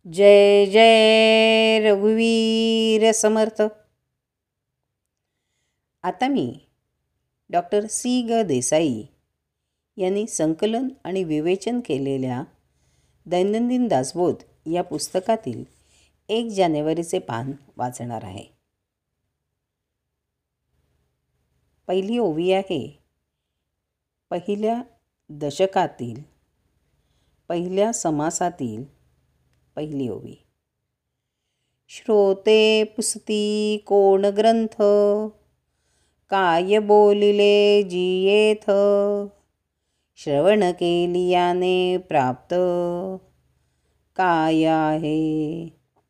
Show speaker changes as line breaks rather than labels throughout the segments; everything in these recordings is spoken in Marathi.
जय जय रघुवीर समर्थ. आता मी डॉक्टर सी. देसाई यांनी संकलन आणि विवेचन केलेल्या दैनंदिन दासबोध या पुस्तकातील 1 जानेवारीचे पान वाचणार आहे. पहिली ओवी आहे पहिल्या दशकातील पहिल्या समासातील पहिली ओवी. श्रोते पुसती कोण ग्रंथ, काय बोलिले जियेथ, श्रवण केलियाने प्राप्त काय आहे.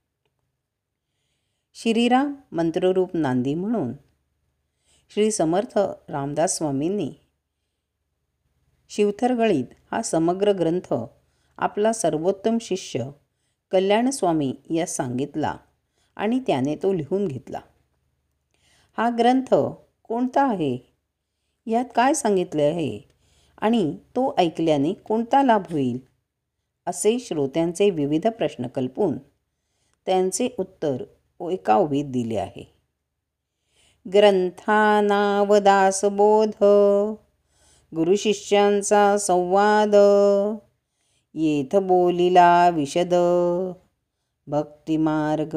श्रीराम मंत्ररूप नांदी म्हणून श्री समर्थ रामदास स्वामींनी शिवथरगळीत हा समग्र ग्रंथ आपला सर्वोत्तम शिष्य कल्याणस्वामी यास सांगितला आणि त्याने तो लिहून घेतला. हा ग्रंथ कोणता आहे, यात काय सांगितले आहे आणि तो ऐकल्याने कोणता लाभ होईल, असे श्रोत्यांचे विविध प्रश्न कल्पून त्यांचे उत्तर एका ओवीत दिले आहे. ग्रंथानाव दासबोध, गुरुशिष्यांचा संवाद, येथ बोलिला विशद भक्तिमार्ग.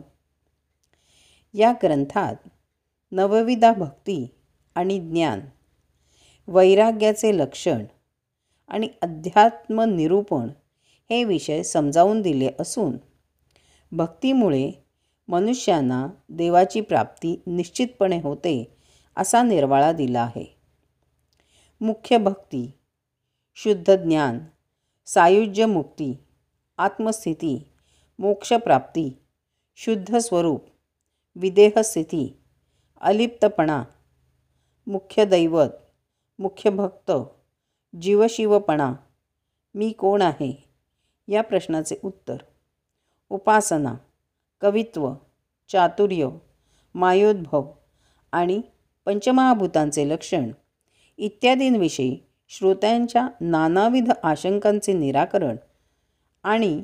या ग्रंथात नवविधा भक्ती आणि ज्ञान, वैराग्याचे लक्षण आणि अध्यात्म निरूपण हे विषय समजावून दिले असून भक्तीमुळे मनुष्यांना देवाची प्राप्ती निश्चितपणे होते असा निर्वाळा दिला आहे. मुख्य भक्ती, शुद्ध ज्ञान, सायुज्य मुक्ती, आत्मस्थिती, मोक्षप्राप्ती, शुद्ध स्वरूप, विदेहस्थिती, अलिप्तपणा, मुख्य दैवत, मुख्य भक्त, जीवशिवपणा, मी कोण आहे या प्रश्नाचे उत्तर, उपासना, कवित्व, चातुर्य, मायोद्भव आणि पंचमहाभूतांचे लक्षण इत्यादींविषयी श्रोत्यांच्या नानाविध आशंकांचे निराकरण आणि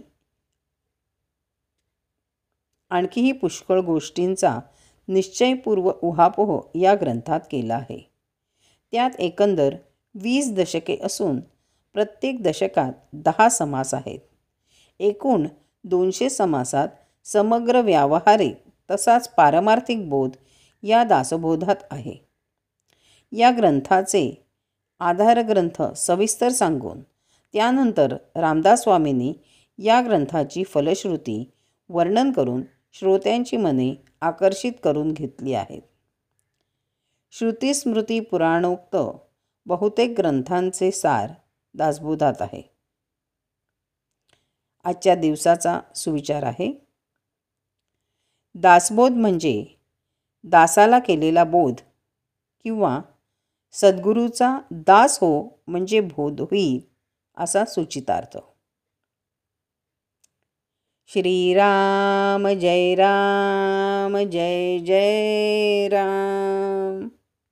आणखीही पुष्कळ गोष्टींचा निश्चयपूर्व उहापोह या ग्रंथात केला आहे. त्यात एकंदर 20 दशके असून प्रत्येक दशकात 10 समास आहेत. एकूण 200 समासात समग्र व्यावहारिक तसाच पारमार्थिक बोध या दासबोधात आहे. या ग्रंथाचे आधारग्रंथ सविस्तर सांगून त्यानंतर रामदास स्वामींनी या ग्रंथाची फलश्रुती वर्णन करून श्रोत्यांची मने आकर्षित करून घेतली आहेत. श्रुतिस्मृती पुराणोक्त बहुतेक ग्रंथांचे सार दासबोधात आहे. आजच्या दिवसाचा सुविचार आहे. दासबोध म्हणजे दासाला केलेला बोध किंवा सद्गुरूचा दास हो म्हणजे बोध होईल असा सूचितार्थ. श्रीराम जय राम जय जय राम.